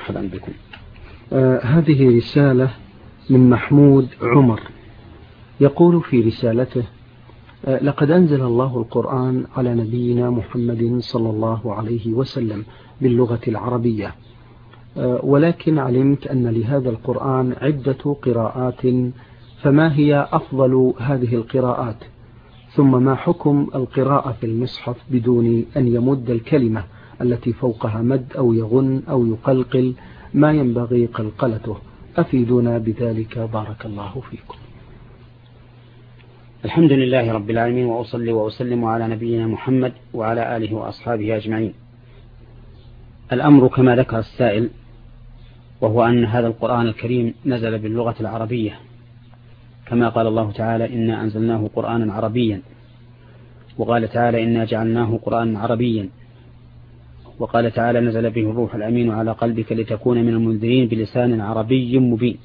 ومرحبا بكم. هذه رسالة من محمود عمر، يقول في رسالته: لقد أنزل الله القرآن على نبينا محمد صلى الله عليه وسلم باللغة العربية، ولكن علمت أن لهذا القرآن عدة قراءات، فما هي أفضل هذه القراءات؟ ثم ما حكم القراءة في المصحف بدون أن يمد الكلمة التي فوقها مد أو يغن أو يقلقل ما ينبغي قلقلته؟ أفيدونا بذلك بارك الله فيكم. الحمد لله رب العالمين، وأصلي وأسلم على نبينا محمد وعلى آله وأصحابه أجمعين. الأمر كما ذكر السائل، وهو أن هذا القرآن الكريم نزل باللغة العربية، كما قال الله تعالى: إنا أنزلناه قرآنا عربيا، وقال تعالى: إنا جعلناه قرآنا عربيا، وقال تعالى: نزل به الروح الأمين على قلبك لتكون من المنذرين بلسان عربي مبين.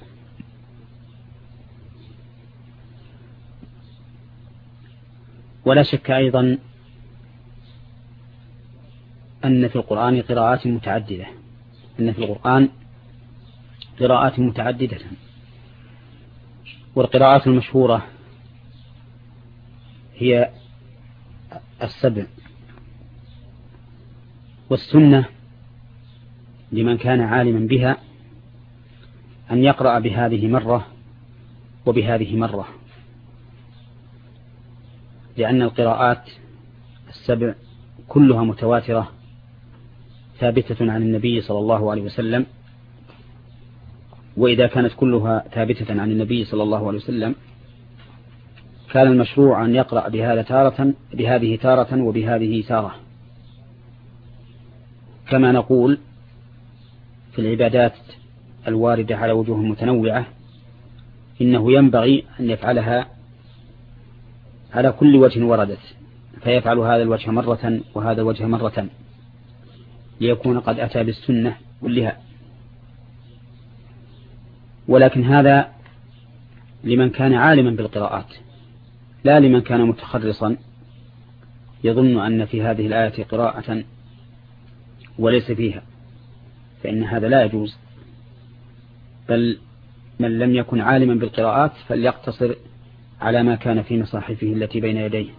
ولا شك أيضا أن في القرآن قراءات متعددة، والقراءات المشهورة هي 7، والسنة لمن كان عالما بها أن يقرأ بهذه مرة وبهذه مرة، لأن القراءات 7 كلها متواترة ثابتة عن النبي صلى الله عليه وسلم. وإذا كانت كلها ثابتة عن النبي صلى الله عليه وسلم، كان المشروع أن يقرأ بهذه تارة وبهذه تارة، كما نقول في العبادات الواردة على وجوه متنوعة إنه ينبغي أن يفعلها على كل وجه وردت، فيفعل هذا الوجه مرة وهذا الوجه مرة، ليكون قد أتى بالسنة كلها. ولكن هذا لمن كان عالما بالقراءات، لا لمن كان متخرصا يظن أن في هذه الآية قراءة وليس فيها، فإن هذا لا يجوز. بل من لم يكن عالما بالقراءات فليقتصر على ما كان في مصاحفه التي بين يديه.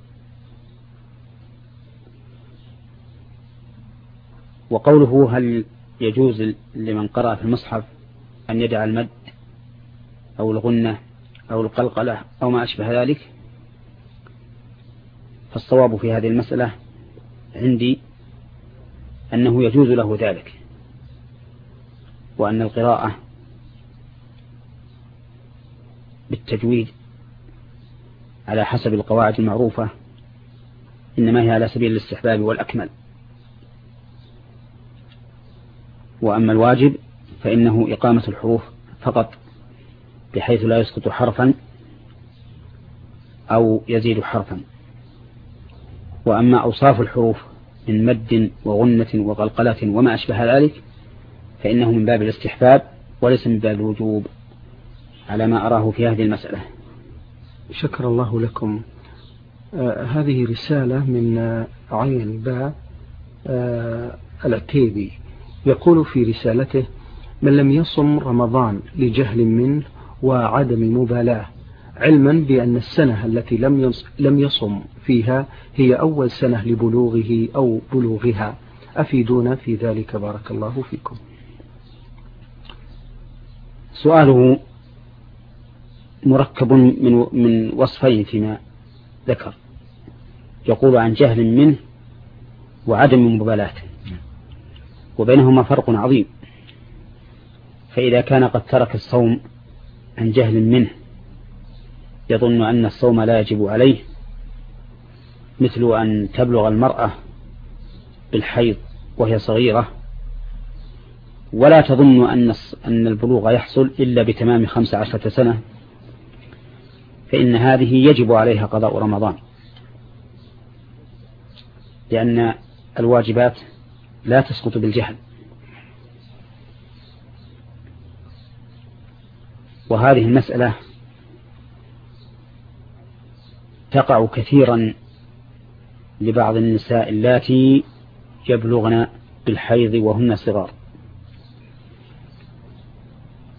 وقوله هل يجوز لمن قرأ في المصحف أن يدع المد أو الغنة أو القلقلة أو ما أشبه ذلك، فالصواب في هذه المسألة عندي أنه يجوز له ذلك، وأن القراءة بالتجويد على حسب القواعد المعروفة إنما هي على سبيل الاستحباب والأكمل. وأما الواجب فإنه إقامة الحروف فقط، بحيث لا يسقط حرفا أو يزيد حرفا. وأما أوصاف الحروف من مد وغنة وقلقلة وما أشبه ذلك فإنه من باب الاستحباب وليس من باب الوجوب، على ما أراه في هذه المسألة. شكر الله لكم. هذه رسالة من عين باء العتيبي، يقول في رسالته: من لم يصم رمضان لجهل منه وعدم مبالاة، علما بأن السنة التي لم يصم فيها هي أول سنة لبلوغه أو بلوغها، أفيدونا في ذلك بارك الله فيكم. سؤاله مركب من وصفين فيما ذكر، يقول عن جهل منه وعدم مبالاة، وبينهما فرق عظيم. فإذا كان قد ترك الصوم عن جهل منه يظن أن الصوم لا يجب عليه، مثل أن تبلغ المرأة بالحيض وهي صغيرة ولا تظن أن البلوغ يحصل إلا بتمام 15 سنة، فإن هذه يجب عليها قضاء رمضان، لأن الواجبات لا تسقط بالجهل. وهذه المسألة تقع كثيرا لبعض النساء اللاتي يبلغن بالحيض وهن صغار،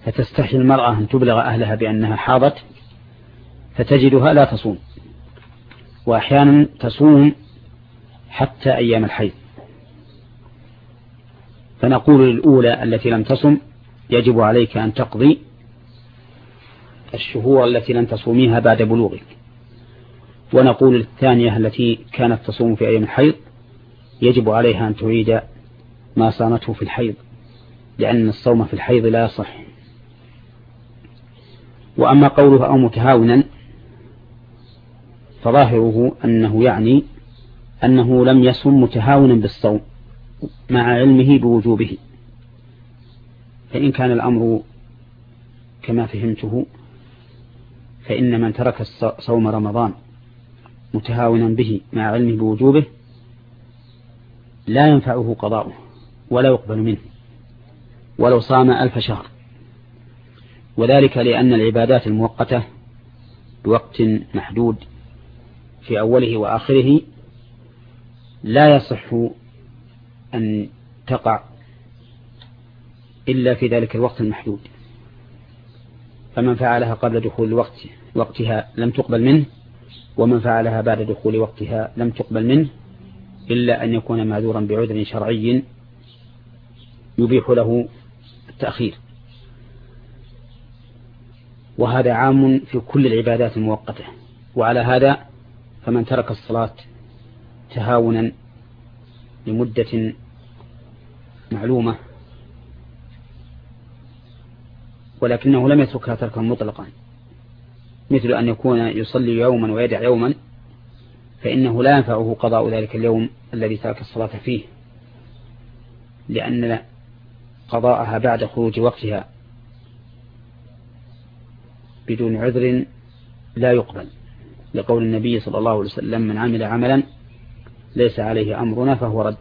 فتستحي المرأة أن تبلغ أهلها بأنها حاضت فتجدها لا تصوم، وأحيانا تصوم حتى أيام الحيض. فنقول للأولى التي لم تصم يجب عليك أن تقضي الشهور التي لم تصوميها بعد بلوغك، ونقول للثانية التي كانت تصوم في أيام الحيض يجب عليها أن تعيد ما صامته في الحيض، لأن الصوم في الحيض لا يصح. وأما قوله أو متهاونا فظاهره أنه يعني أنه لم يصم متهاونا بالصوم مع علمه بوجوبه، فإن كان الأمر كما فهمته فإن من ترك صوم رمضان متهاونا به مع علمه بوجوبه لا ينفعه قضاؤه ولا يقبل منه ولو صام 1000 شهر، وذلك لأن العبادات المؤقتة بوقت محدود في أوله وآخره لا يصح أن تقع إلا في ذلك الوقت المحدود، فمن فعلها قبل دخول وقتها لم تقبل منه، ومن فعلها بعد دخول وقتها لم تقبل منه إلا أن يكون معذورا بعذر شرعي يبيح له التأخير. وهذا عام في كل العبادات المؤقتة. وعلى هذا فمن ترك الصلاة تهاونا لمدة معلومة ولكنه لم يتركها تركا مطلقا، مثل أن يكون يصلي يوما ويدع يوما، فإنه لا ينفعه قضاء ذلك اليوم الذي ترك الصلاة فيه، لأن قضاءها بعد خروج وقتها بدون عذر لا يقبل، لقول النبي صلى الله عليه وسلم: من عمل عملا ليس عليه أمرنا فهو رد.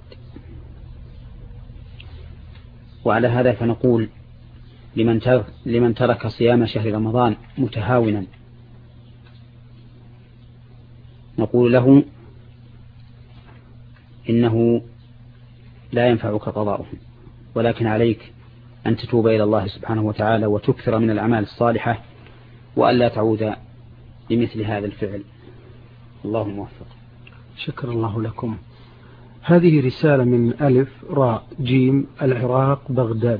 وعلى هذا فنقول لمن ترك صيام شهر رمضان متهاونا نقول له إنه لا ينفعك قضاؤه، ولكن عليك أن تتوب إلى الله سبحانه وتعالى وتكثر من الأعمال الصالحة وألا تعود لمثل هذا الفعل. الله موفق. شكر الله لكم. هذه رسالة من ألف راء جيم العراق بغداد،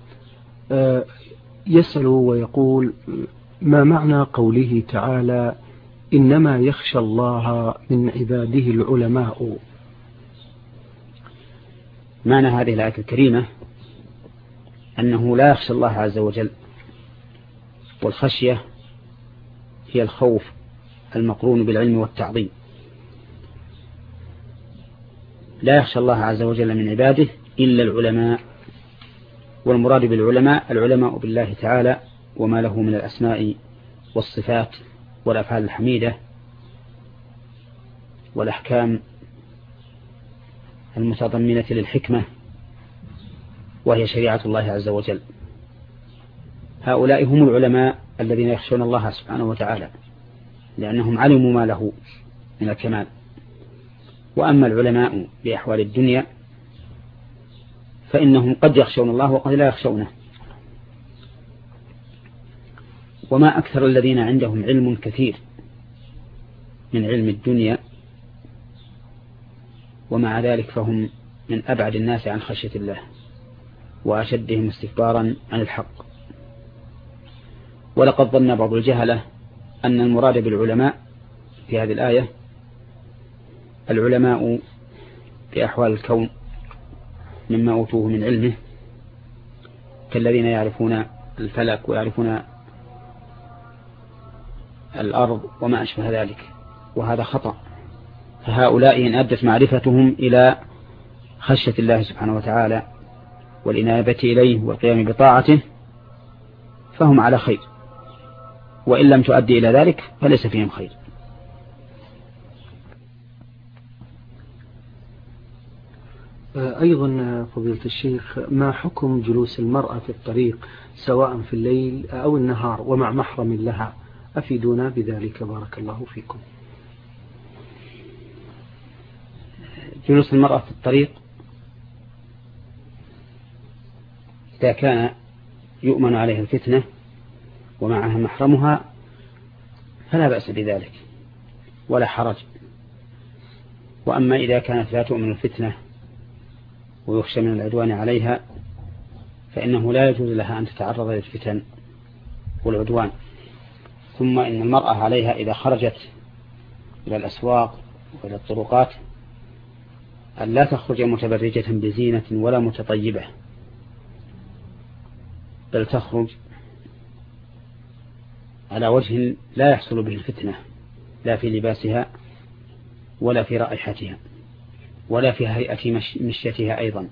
يسأل ويقول: ما معنى قوله تعالى: إنما يخشى الله من عباده العلماء؟ معنى هذه الآية الكريمة أنه لا يخشى الله عز وجل، والخشية هي الخوف المقرون بالعلم والتعظيم. لا يخشى الله عز وجل من عباده إلا العلماء، والمراد بالعلماء العلماء بالله تعالى وما له من الأسماء والصفات والأفعال الحميدة والأحكام المتضمنة للحكمة، وهي شريعة الله عز وجل. هؤلاء هم العلماء الذين يخشون الله سبحانه وتعالى لأنهم علموا ما له من الكمال. وأما العلماء بأحوال الدنيا فإنهم قد يخشون الله وقد لا يخشونه. وما أكثر الذين عندهم علم كثير من علم الدنيا، ومع ذلك فهم من أبعد الناس عن خشية الله وأشدهم استكبارا عن الحق. ولقد ظن بعض الجهلة أن المراد بالعلماء في هذه الآية العلماء بأحوال الكون مما أوتوه من علمه، كالذين يعرفون الفلك ويعرفون الأرض وما أشبه ذلك، وهذا خطأ. فهؤلاء إن أدت معرفتهم إلى خشية الله سبحانه وتعالى والإنابة إليه والقيام بطاعته فهم على خير، وإن لم تؤدي إلى ذلك فليس فيهم خير. أيضا فضيلة الشيخ، ما حكم جلوس المرأة في الطريق سواء في الليل أو النهار ومع محرم لها؟ أفيدونا بذلك بارك الله فيكم. جلوس المرأة في الطريق إذا كان يؤمن عليها الفتنة ومعها محرمها فلا بأس بذلك ولا حرج. وأما إذا كانت لا تؤمن الفتنة ويخشى من العدوان عليها فإنه لا يجوز لها أن تتعرض للفتن والعدوان. ثم إن المرأة عليها إذا خرجت إلى الأسواق وإلى الطرقات أن لا تخرج متبرجة بزينة ولا متطيبة، بل تخرج على وجه لا يحصل به الفتنة، لا في لباسها ولا في رائحتها ولا في هيئة مشيتها أيضا،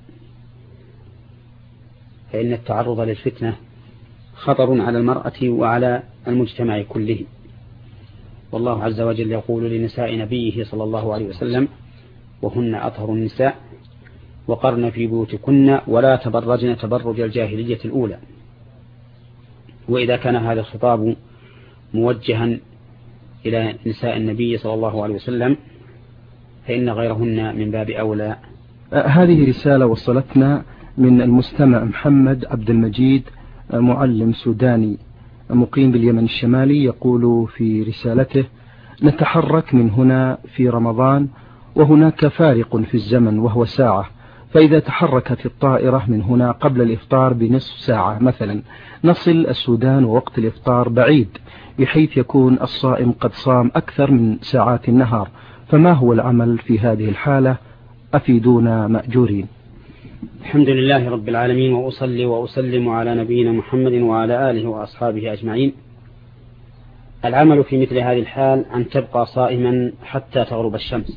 فإن التعرض للفتنة خطر على المرأة وعلى المجتمع كله. والله عز وجل يقول لنساء نبيه صلى الله عليه وسلم وهن أطهر النساء وقرن في بيوتكن ولا تبرجن تبرج الجاهلية الأولى. وإذا كان هذا الخطاب موجها إلى نساء النبي صلى الله عليه وسلم فإن غيرهن من باب أولى. هذه رسالة وصلتنا من المستمع محمد عبد المجيد، معلم سوداني مقيم باليمن الشمالي، يقول في رسالته: نتحرك من هنا في رمضان وهناك فارق في الزمن وهو ساعة، فإذا تحركت الطائرة من هنا قبل الإفطار بنصف ساعة مثلا نصل السودان ووقت الإفطار بعيد بحيث يكون الصائم قد صام أكثر من ساعات النهار، فما هو العمل في هذه الحالة؟ أفيدونا مأجورين. الحمد لله رب العالمين، وأصلي وأسلم على نبينا محمد وعلى آله وأصحابه أجمعين. العمل في مثل هذه الحال أن تبقى صائما حتى تغرب الشمس،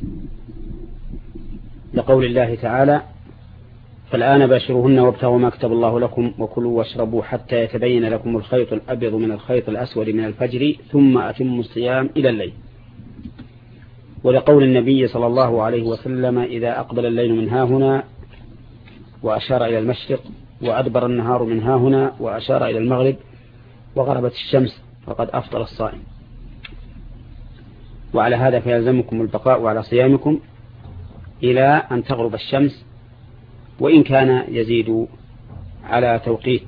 لقول الله تعالى: فالآن باشروهن وابتغوا ما كتب الله لكم وكلوا واشربوا حتى يتبين لكم الخيط الأبيض من الخيط الأسود من الفجر ثم أتموا الصيام إلى الليل. ولقول النبي صلى الله عليه وسلم: إذا أقبل الليل من هاهنا وأشار إلى المشرق وأدبر النهار من هاهنا وأشار إلى المغرب وغربت الشمس فقد أفطر الصائم. وعلى هذا فيلزمكم البقاء على صيامكم إلى أن تغرب الشمس، وإن كان يزيد على توقيت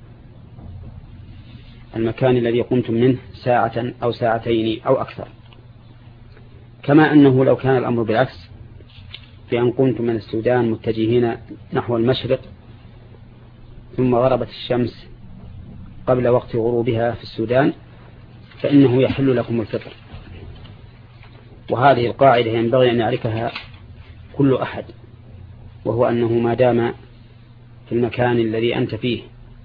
المكان الذي قمتم منه ساعة أو ساعتين أو أكثر. كما أنه لو كان الأمر بالعكس، بأن قمتم من السودان متجهين نحو المشرق ثم غربت الشمس قبل وقت غروبها في السودان، فإنه يحل لكم الفطر. وهذه القاعدة ينبغي أن يعرفها كل أحد، وهو أنه ما دام في المكان الذي أنت فيه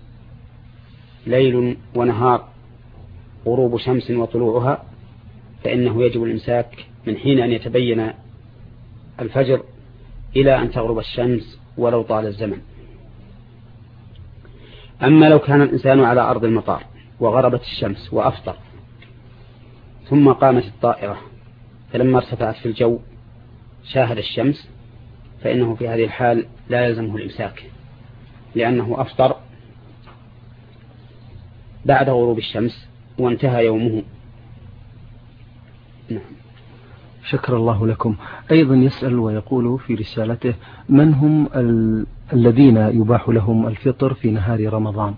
ليل ونهار غروب شمس وطلوعها، فإنه يجب الإمساك من حين أن يتبين الفجر إلى أن تغرب الشمس ولو طال الزمن. أما لو كان الإنسان على أرض المطار وغربت الشمس وأفطر ثم قامت الطائرة فلما ارتفعت في الجو شاهد الشمس، فإنه في هذه الحال لا يلزمه الإمساك، لأنه أفطر بعد غروب الشمس وانتهى يومه. نعم. شكر الله لكم. أيضا يسأل ويقول في رسالته: من هم الذين يباح لهم الفطر في نهار رمضان؟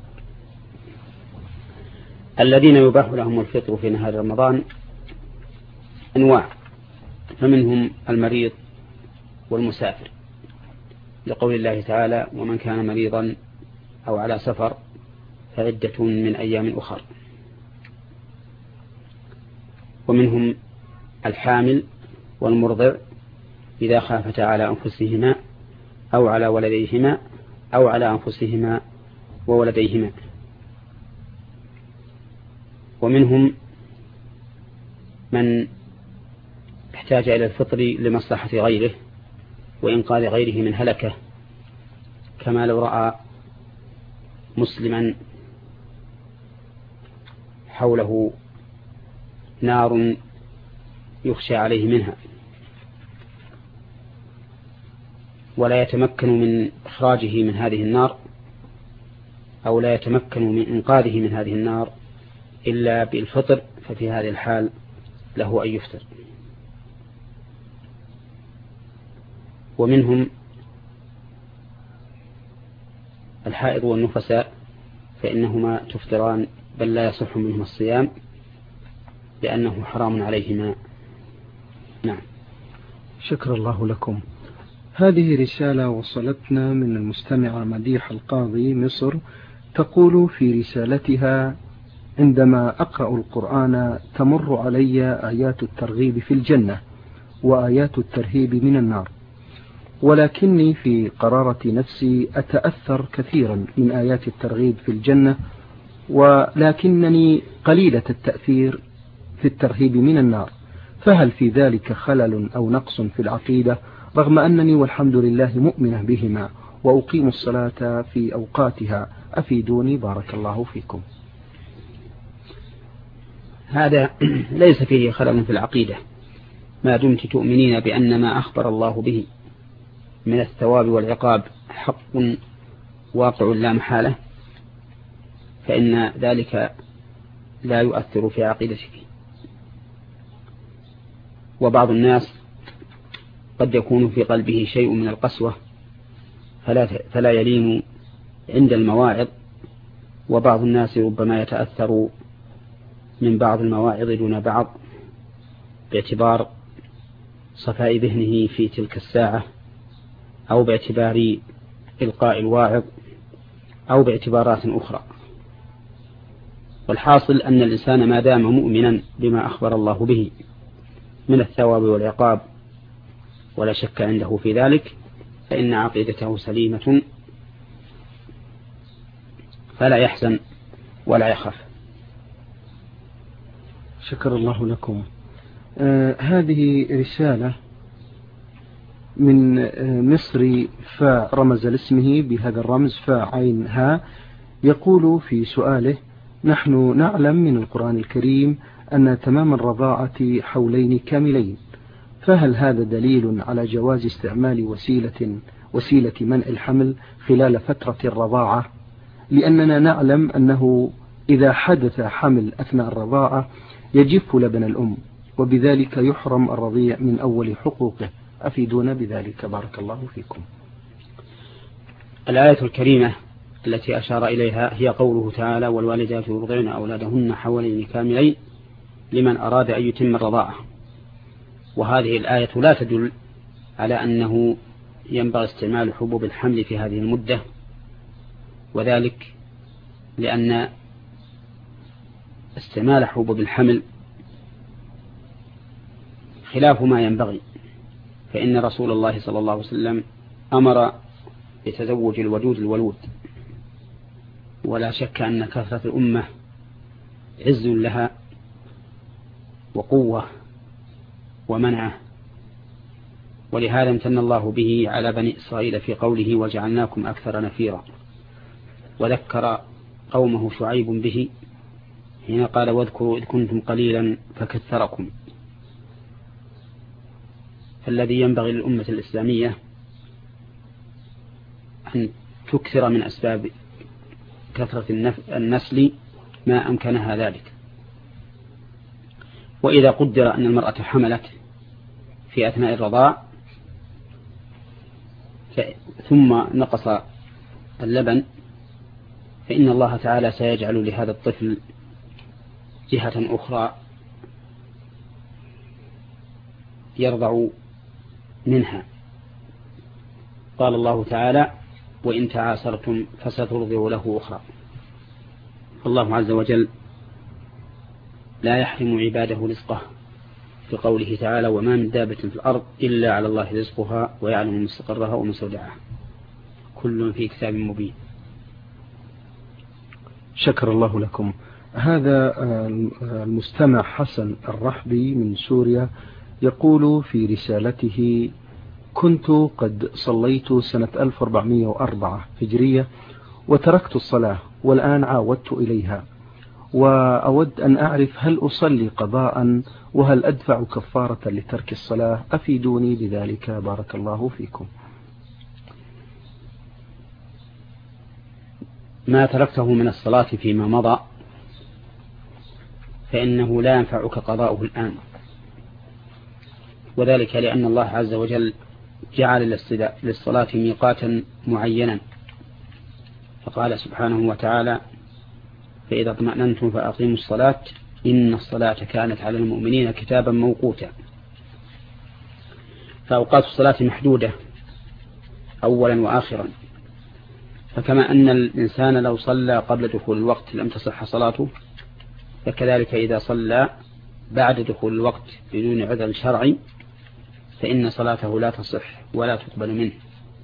الذين يباح لهم الفطر في نهار رمضان أنواع، فمنهم المريض والمسافر، لقول الله تعالى: ومن كان مريضا أو على سفر فعدة من أيام أخر. ومنهم الحامل والمرضع إذا خافتا على أنفسهما أو على ولديهما أو على أنفسهما وولديهما. ومنهم من احتاج إلى الفطر لمصلحة غيره وإنقاذ غيره من هلكة، كما لو رأى مسلما حوله نار يخشى عليه منها ولا يتمكن من إخراجه من هذه النار أو لا يتمكن من إنقاذه من هذه النار إلا بالفطر، ففي هذه الحال له أن يفطر. ومنهم الحائض والنفساء، فإنهما تفطران بل لا يصح منهما الصيام لأنه حرام عليهما. نعم. شكر الله لكم. هذه رسالة وصلتنا من المستمعة مديحة القاضي مصر، تقول في رسالتها: عندما أقرأ القرآن تمر علي آيات الترغيب في الجنة وآيات الترهيب من النار، ولكني في قرارة نفسي أتأثر كثيرا من آيات الترغيب في الجنة، ولكنني قليلة التأثير في الترهيب من النار، فهل في ذلك خلل أو نقص في العقيدة، رغم أنني والحمد لله مؤمنة بهما وأقيم الصلاة في أوقاتها؟ أفيدوني بارك الله فيكم. هذا ليس فيه خلل في العقيدة ما دمت تؤمنين بأن ما أخبر الله به من الثواب والعقاب حق واقع لا محالة، فإن ذلك لا يؤثر في عقيدتك. وبعض الناس قد يكون في قلبه شيء من القسوة فلا يلين عند المواعظ، وبعض الناس ربما يتأثر من بعض المواعظ دون بعض باعتبار صفاء ذهنه في تلك الساعة، أو باعتبار إلقاء الواعظ، أو باعتبارات أخرى. والحاصل أن الإنسان ما دام مؤمنا بما أخبر الله به من الثواب والعقاب ولا شك عنده في ذلك، فإن عقيدته سليمة فلا يحزن ولا يخاف. شكر الله لكم. هذه رسالة من مصري فاء رمز لاسمه بهذا الرمز فاء عين ها، يقول في سؤاله: نحن نعلم من القرآن الكريم أن تمام الرضاعة حولين كاملين، فهل هذا دليل على جواز استعمال وسيلة منع الحمل خلال فترة الرضاعة؟ لأننا نعلم أنه إذا حدث حمل أثناء الرضاعة يجف لبن الأم، وبذلك يحرم الرضيع من أول حقوقه. أفيدونا بذلك بارك الله فيكم. الآية الكريمة التي أشار إليها هي قوله تعالى: والوالدات يرضعن أولادهن حولين كاملين لمن أراد أن يتم الرضاعة. وهذه الآية لا تدل على أنه ينبغي استعمال حبوب الحمل في هذه المدة، وذلك لأن استعمال حبوب الحمل خلاف ما ينبغي، فإن رسول الله صلى الله عليه وسلم أمر بتزوج الودود الولود، ولا شك أن كثرة الأمة عز لها وقوة ومنعه، ولهذا امتن الله به على بني إسرائيل في قوله: وجعلناكم أكثر نفيرا. وذكر قومه شعيب به حين قال: واذكروا إذ كنتم قليلا فكثركم. فالذي ينبغي للأمة الإسلامية أن تكثر من أسباب كثرة النسل ما أمكنها ذلك. وإذا قدر أن المرأة حملت في أثناء الرضاع ثم نقص اللبن، فإن الله تعالى سيجعل لهذا الطفل جهة أخرى يرضع منها. قال الله تعالى: وإن تعاسرتم فسترضع له أخرى. الله عز وجل لا يحرم عباده رزقه، في قوله تعالى: وما من دابة في الأرض إلا على الله رزقها ويعلم مستقرها ومستودعها كل في كتاب مبين. شكر الله لكم. هذا المستمع حسن الرحبي من سوريا يقول في رسالته: كنت قد صليت سنة 1404 هجرية وتركت الصلاة، والآن عاودت إليها، وأود أن أعرف هل أصلي قضاء وهل أدفع كفارة لترك الصلاة؟ أفيدوني بذلك بارك الله فيكم. ما تركته من الصلاة فيما مضى فإنه لا ينفعك قضاؤه الآن، وذلك لأن الله عز وجل جعل للصلاة ميقاتا معينا، فقال سبحانه وتعالى: فإذا اطمأننتم فأقيموا الصلاة إن الصلاة كانت على المؤمنين كتابا موقوتا. فأوقات الصلاة محدودة أولا وآخرا، فكما أن الإنسان لو صلى قبل دخول الوقت لم تصح صلاته، فكذلك إذا صلى بعد دخول الوقت بدون عذر شرعي فإن صلاته لا تصح ولا تقبل منه.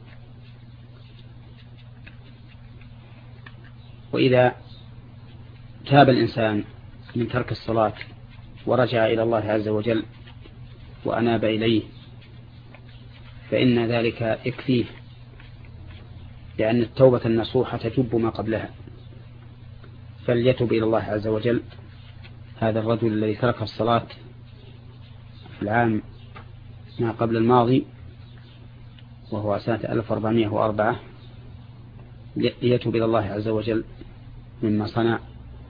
وإذا تاب الإنسان من ترك الصلاة ورجع إلى الله عز وجل وأناب إليه فإن ذلك يكفيه، لأن التوبة النصوحة تجب ما قبلها. فليتب إلى الله عز وجل هذا الرجل الذي ترك الصلاة في العام ما قبل الماضي وهو سنة 1404، ليتب إلى الله عز وجل مما صنع،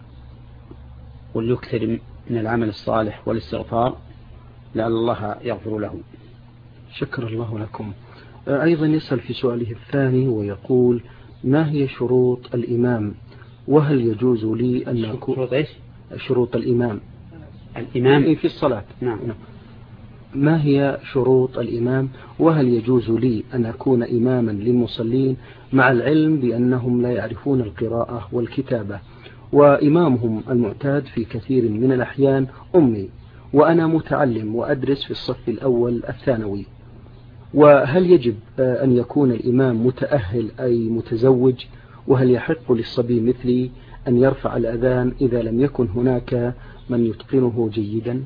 وليكثر من العمل الصالح والاستغفار لعل الله يغفر له. شكر الله لكم. أيضا يسأل في سؤاله الثاني ويقول: ما هي شروط الإمام، وهل يجوز لي أن أكون شروط الإمام في الصلاة؟ نعم. ما هي شروط الإمام، وهل يجوز لي أن أكون إماما للمصلين مع العلم بأنهم لا يعرفون القراءة والكتابة، وإمامهم المعتاد في كثير من الأحيان أمي، وأنا متعلم وأدرس في الصف الأول الثانوي، وهل يجب أن يكون الإمام متأهل أي متزوج، وهل يحق للصبي مثلي أن يرفع الأذان إذا لم يكن هناك من يتقنه جيدا؟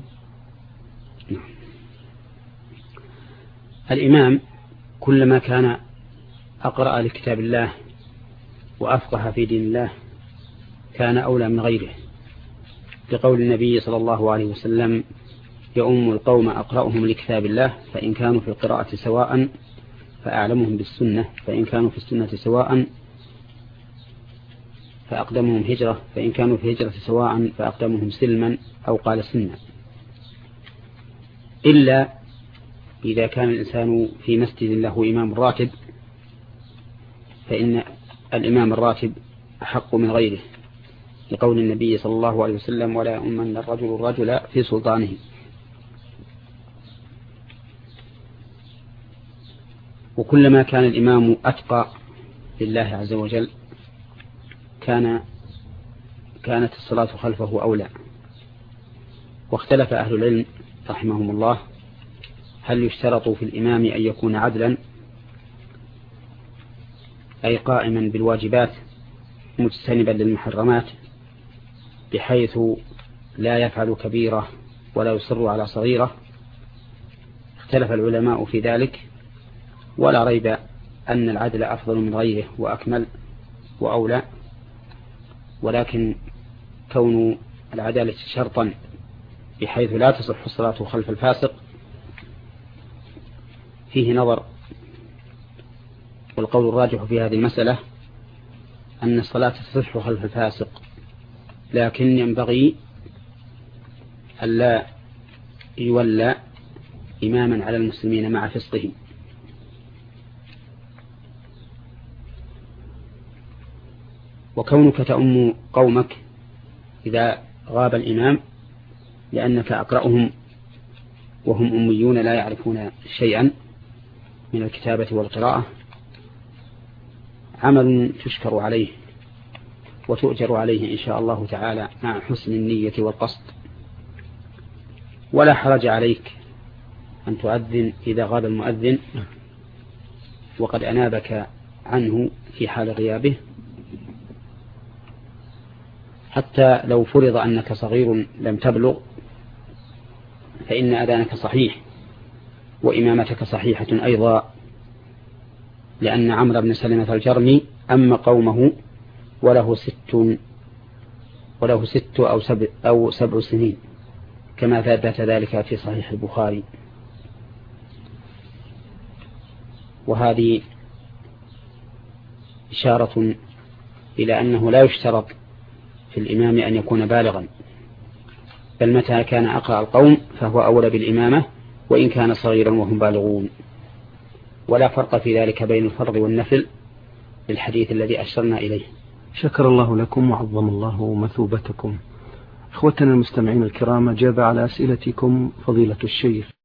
الإمام كلما كان أقرأ لكتاب الله وأفقه في دين الله كان أولى من غيره، لقول النبي صلى الله عليه وسلم: يؤم القوم أقرأهم لكتاب الله، فإن كانوا في القراءة سواء فأعلمهم بالسنة، فإن كانوا في السنة سواء فأقدمهم هجرة، فإن كانوا في هجرة سواء فأقدمهم سلما، أو قال سنة. إلا إذا كان الإنسان في مسجد له إمام راتب فإن الإمام الراتب أحق من غيره، لقول النبي صلى الله عليه وسلم: ولا يؤمن الرجل الرجل في سلطانه. وكلما كان الإمام أتقى لله عز وجل كانت الصلاة خلفه أولى. واختلف أهل العلم رحمهم الله هل يشترط في الإمام أن يكون عدلا أي قائما بالواجبات مجتنبا للمحرمات بحيث لا يفعل كبيرة ولا يصر على صغيرة. اختلف العلماء في ذلك، ولا ريب أن العدل أفضل من غيره وأكمل وأولى، ولكن كون العدالة شرطا بحيث لا تصح الصلاة خلف الفاسق فيه نظر. والقول الراجح في هذه المسألة أن الصلاة تصح خلف الفاسق، لكن ينبغي ألا يولى إماما على المسلمين مع فسقه. وكونك تؤم قومك إذا غاب الإمام لأنك أقرأهم وهم أميون لا يعرفون شيئا من الكتابة والقراءة عمل تشكر عليه وتؤجر عليه إن شاء الله تعالى مع حسن النية والقصد. ولا حرج عليك أن تؤذن إذا غاب المؤذن وقد أنابك عنه في حال غيابه، حتى لو فرض أنك صغير لم تبلغ فإن أذانك صحيح وإمامتك صحيحة أيضا، لأن عمرو بن سلمة الجرمي أما قومه وله 6 أو 7 سنين كما ثبت ذلك في صحيح البخاري. وهذه إشارة إلى أنه لا يشترط في الإمام أن يكون بالغا، بل متى كان أقرأ القوم فهو أولى بالإمامة وإن كان صغيرا وهم بالغون. ولا فرق في ذلك بين الفرض والنفل للحديث الذي أشرنا إليه. شكر الله لكم وعظم الله مثوبتكم. إخوتنا المستمعين الكرام، أجاب على أسئلتكم فضيلة الشيخ